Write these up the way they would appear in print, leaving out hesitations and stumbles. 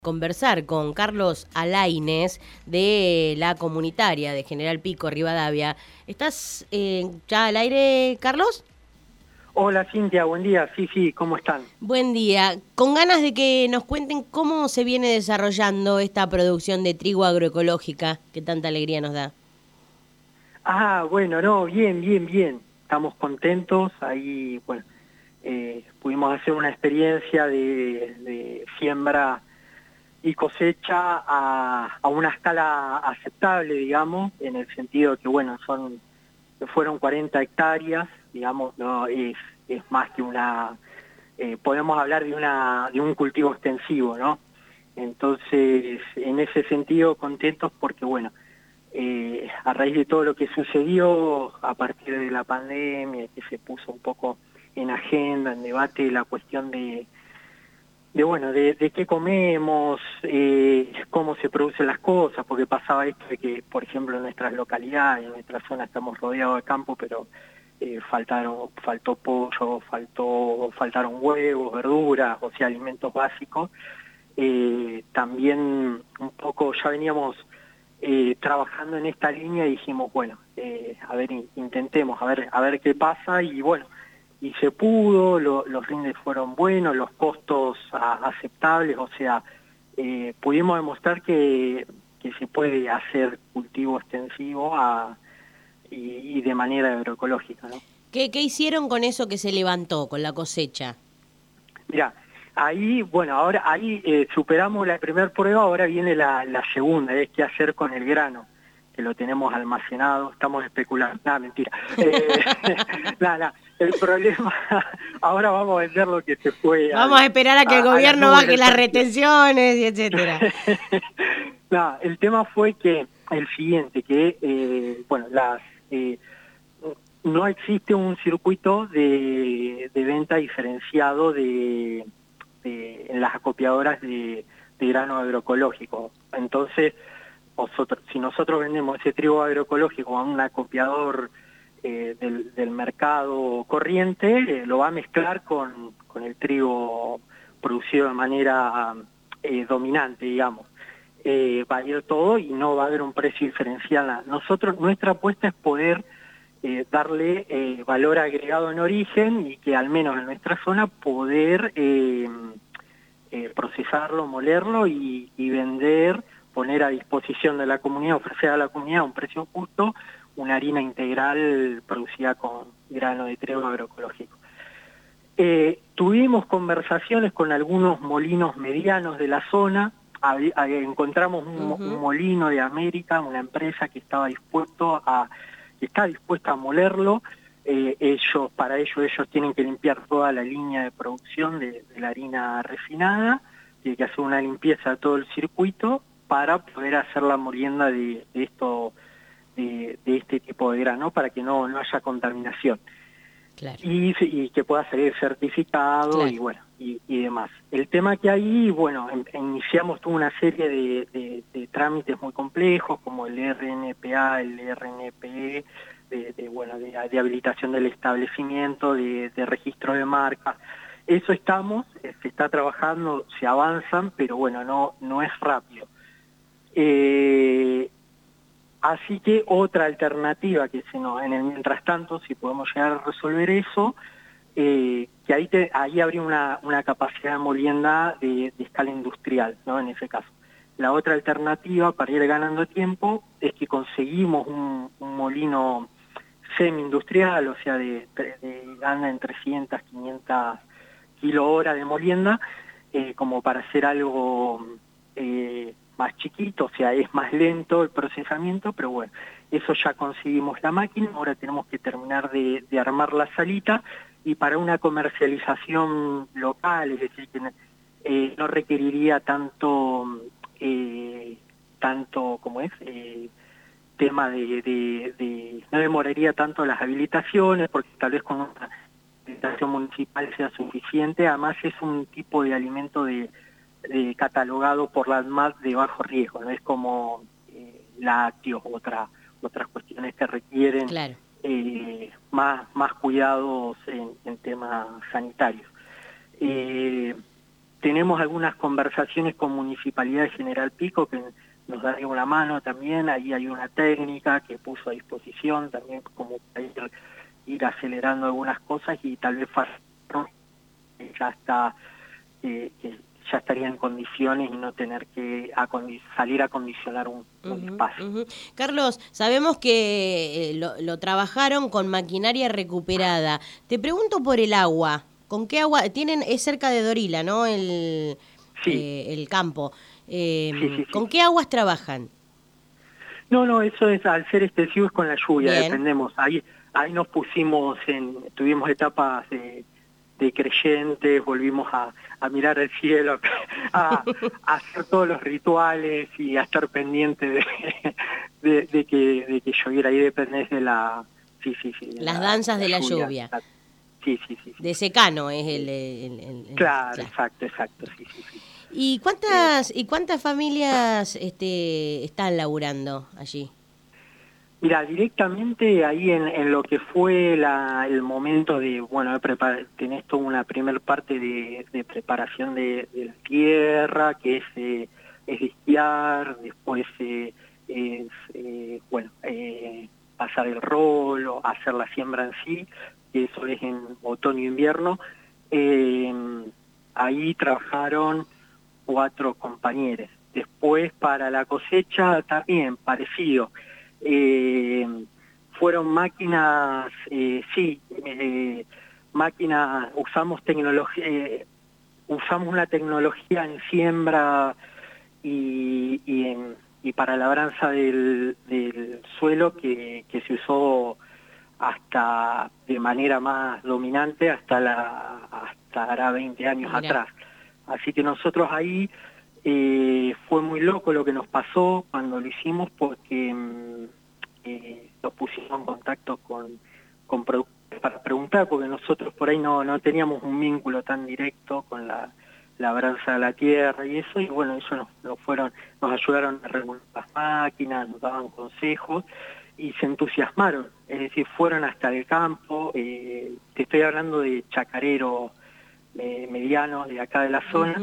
Conversar con Carlos Alaines de la comunitaria de General Pico, Rivadavia. ¿Estás ya al aire, Carlos? Hola Cintia, buen día. Sí, ¿cómo están? Buen día. Con ganas de que nos cuenten cómo se viene desarrollando esta producción de trigo agroecológica que tanta alegría nos da. Bueno, no, bien. Estamos contentos. Ahí, bueno, pudimos hacer una experiencia de siembra y cosecha a una escala aceptable, digamos, en el sentido que, bueno, fueron 40 hectáreas, digamos, no es más que podemos hablar de un cultivo extensivo, ¿no? Entonces, en ese sentido, contentos porque, bueno, a raíz de todo lo que sucedió a partir de la pandemia, que se puso un poco en agenda, en debate, la cuestión de qué comemos, cómo se producen las cosas, porque pasaba esto de que, por ejemplo, en nuestras localidades, en nuestra zona estamos rodeados de campo, pero faltó pollo, faltaron huevos, verduras, o sea, alimentos básicos. También un poco ya veníamos trabajando en esta línea y dijimos, bueno, a ver, intentemos, a ver qué pasa, y bueno, y se pudo, los rindes fueron buenos, los costos aceptables, o sea, pudimos demostrar que se puede hacer cultivo extensivo y de manera agroecológica, ¿no? ¿Qué hicieron con eso que se levantó, con la cosecha? Mira, ahí, bueno, ahí superamos la primera prueba, ahora viene la segunda, es qué hacer con el grano, que lo tenemos almacenado, estamos especulando, nada, mentira. Nada, el problema, ahora vamos a vender lo que se fue Vamos a esperar a que el a las gobierno nubes baje del las precio. retenciones y etcétera. No, el tema fue que el siguiente, bueno, no existe un circuito de venta diferenciado en las acopiadoras de grano agroecológico. Entonces, si nosotros vendemos ese trigo agroecológico a un acopiador del mercado corriente, lo va a mezclar con el trigo producido de manera dominante, digamos. Va a ir todo y no va a haber un precio diferencial. Nuestra apuesta es poder darle valor agregado en origen y que al menos en nuestra zona poder procesarlo, molerlo y vender, poner a disposición de la comunidad, ofrecer a la comunidad a un precio justo una harina integral producida con grano de trigo agroecológico. Tuvimos conversaciones con algunos molinos medianos de la zona. Encontramos un molino de América, una empresa que está dispuesta a molerlo. Para ellos tienen que limpiar toda la línea de producción de la harina refinada, tiene que hacer una limpieza de todo el circuito para poder hacer la molienda de este tipo de grano, para que no haya contaminación. Claro. Y que pueda salir certificado, Claro. y bueno, y demás. El tema que ahí, bueno, iniciamos toda una serie de trámites muy complejos, como el RNPA, el RNPE, de habilitación del establecimiento, de registro de marca. Eso se está trabajando, se avanzan, pero bueno, no es rápido. Así que otra alternativa en el mientras tanto, si podemos llegar a resolver eso, que ahí habría una capacidad de molienda de escala industrial, ¿no? En ese caso. La otra alternativa para ir ganando tiempo es que conseguimos un molino semi-industrial, o sea, anda en 300, 500 kilohoras de molienda, como para hacer algo más chiquito, o sea, es más lento el procesamiento, pero bueno, eso ya conseguimos la máquina, ahora tenemos que terminar de armar la salita, y para una comercialización local, es decir, que no requeriría tanto como es, tema no demoraría tanto las habilitaciones, porque tal vez con una habilitación municipal sea suficiente. Además es un tipo de alimento catalogado por la ANMAT de bajo riesgo, no es como lácteos u otras cuestiones que requieren Claro. más cuidados en temas sanitarios. tenemos algunas conversaciones con Municipalidad de General Pico que nos daría una mano también. Ahí hay una técnica que puso a disposición también como para ir acelerando algunas cosas, y tal vez ya está, que ya estaría en condiciones y no tener que salir a acondicionar un espacio. Carlos, sabemos que lo trabajaron con maquinaria recuperada. Te pregunto por el agua. ¿Con qué agua? Es cerca de Dorila, ¿no? El campo. Sí. ¿Con qué aguas trabajan? No, eso es, al ser extensivo es con la lluvia. Bien. Dependemos. Ahí nos pusimos tuvimos etapas de creyentes, volvimos a mirar el cielo, a hacer todos los rituales y a estar pendiente de que lloviera. Ahí dependés de la... Sí. Las danzas de la lluvia. Sí. De secano es Claro, exacto, sí. ¿Y cuántas familias están laburando allí? Mira, directamente ahí en lo que fue el momento de, bueno, tenés toda una primer parte de preparación de la tierra, que es esquiar, después pasar el rolo, hacer la siembra en sí, que eso es en otoño e invierno. Ahí trabajaron 4 compañeros. Después para la cosecha también parecido. Fueron máquinas, máquinas, usamos tecnología, usamos una tecnología en siembra y para labranza del suelo que se usó hasta de manera más dominante hasta hará 20 años atrás. Así que nosotros ahí fue muy loco lo que nos pasó cuando lo hicimos, porque nos pusimos en contacto con productores para preguntar, porque nosotros por ahí no teníamos un vínculo tan directo con la labranza de la tierra y eso, y bueno, ellos nos ayudaron a regular las máquinas, nos daban consejos y se entusiasmaron, es decir, fueron hasta el campo. Te estoy hablando de chacareros medianos de acá de la zona,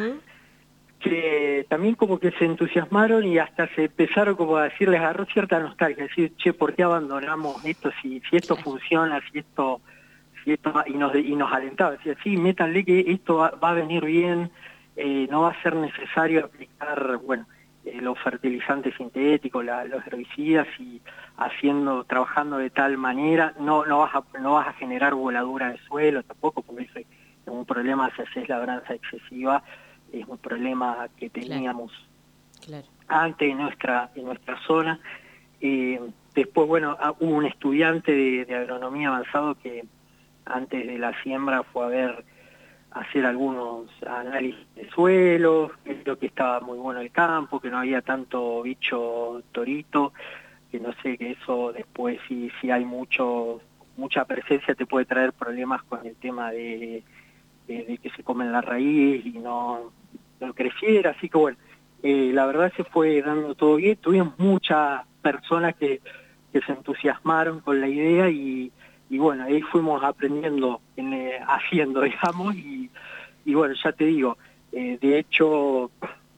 que también como que se entusiasmaron y hasta se empezaron como a decir, les agarró cierta nostalgia, decir, che, ¿por qué abandonamos esto? Si esto funciona, si esto y nos alentaba, decía, sí, métanle que esto va a venir bien, no va a ser necesario aplicar, los fertilizantes sintéticos, los herbicidas, y trabajando de tal manera, no vas a generar voladura de suelo tampoco, porque eso es un problema si haces labranza excesiva, es un problema que teníamos antes en nuestra zona. Después, hubo un estudiante de agronomía avanzado que antes de la siembra fue a hacer algunos análisis de suelos, creo que estaba muy bueno el campo, que no había tanto bicho torito, que no sé, que eso después si hay mucha presencia te puede traer problemas con el tema de que se comen la raíz y no creciera. Así que la verdad se fue dando todo bien. Tuvimos muchas personas que se entusiasmaron con la idea y ahí fuimos aprendiendo, haciendo, digamos, y ya te digo, de hecho,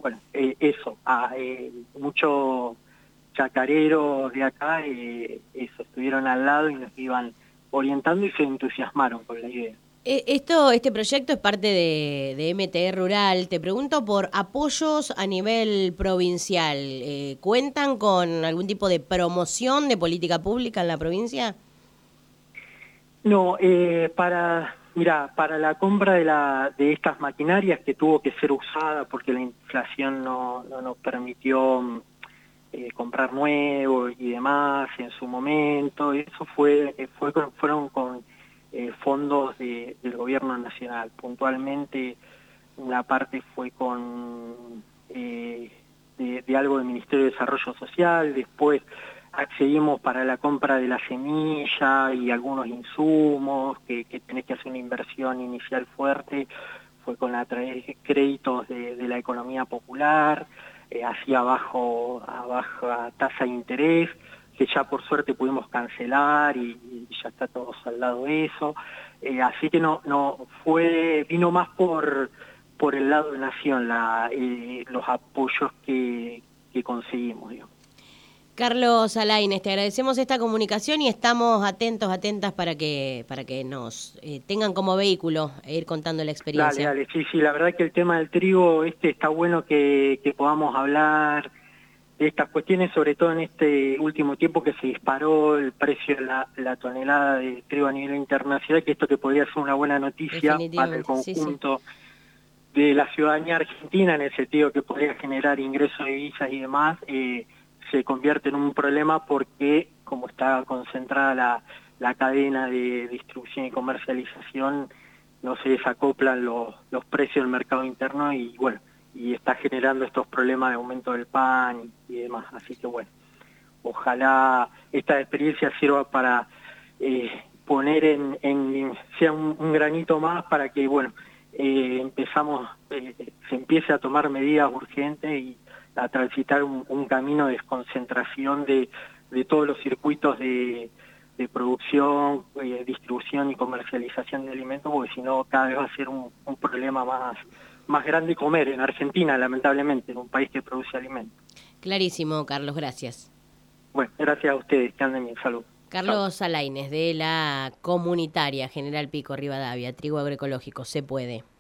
muchos chacareros de acá, estuvieron al lado y nos iban orientando y se entusiasmaron con la idea. Este proyecto es parte de MTE Rural. Te pregunto por apoyos a nivel provincial. ¿Cuentan con algún tipo de promoción de política pública en la provincia? No, para la compra de estas maquinarias, que tuvo que ser usada porque la inflación no nos permitió comprar nuevos y demás en su momento, eso fueron con fondos del gobierno nacional. Puntualmente una parte fue con de algo del Ministerio de Desarrollo Social, después accedimos para la compra de la semilla y algunos insumos, que tenés que hacer una inversión inicial fuerte, fue a través de créditos de la economía popular, así a baja tasa de interés, que ya por suerte pudimos cancelar y ya está todo saldado eso. Así que vino más por por el lado de Nación los apoyos que conseguimos, digamos. Carlos Alaines, te agradecemos esta comunicación y estamos atentas para que nos tengan como vehículo e ir contando la experiencia. Dale, sí, la verdad que el tema del trigo está bueno que podamos hablar de estas cuestiones, sobre todo en este último tiempo que se disparó el precio de la tonelada de trigo a nivel internacional, que esto que podría ser una buena noticia para el conjunto de la ciudadanía argentina, en el sentido que podría generar ingresos de divisas y demás, se convierte en un problema porque como está concentrada la cadena de distribución y comercialización, no se desacoplan los precios del mercado interno y bueno, y está generando estos problemas de aumento del pan y demás. Así que bueno, ojalá esta experiencia sirva para poner sea un granito más para que bueno, se empiece a tomar medidas urgentes y a transitar un camino de desconcentración de todos los circuitos de producción, distribución y comercialización de alimentos, porque si no cada vez va a ser un problema más grande comer en Argentina, lamentablemente, en un país que produce alimentos. Clarísimo, Carlos, gracias. Bueno, gracias a ustedes, que anden bien, salud. Carlos Alaines, de la Comunitaria General Pico Rivadavia, Trigo Agroecológico, se puede.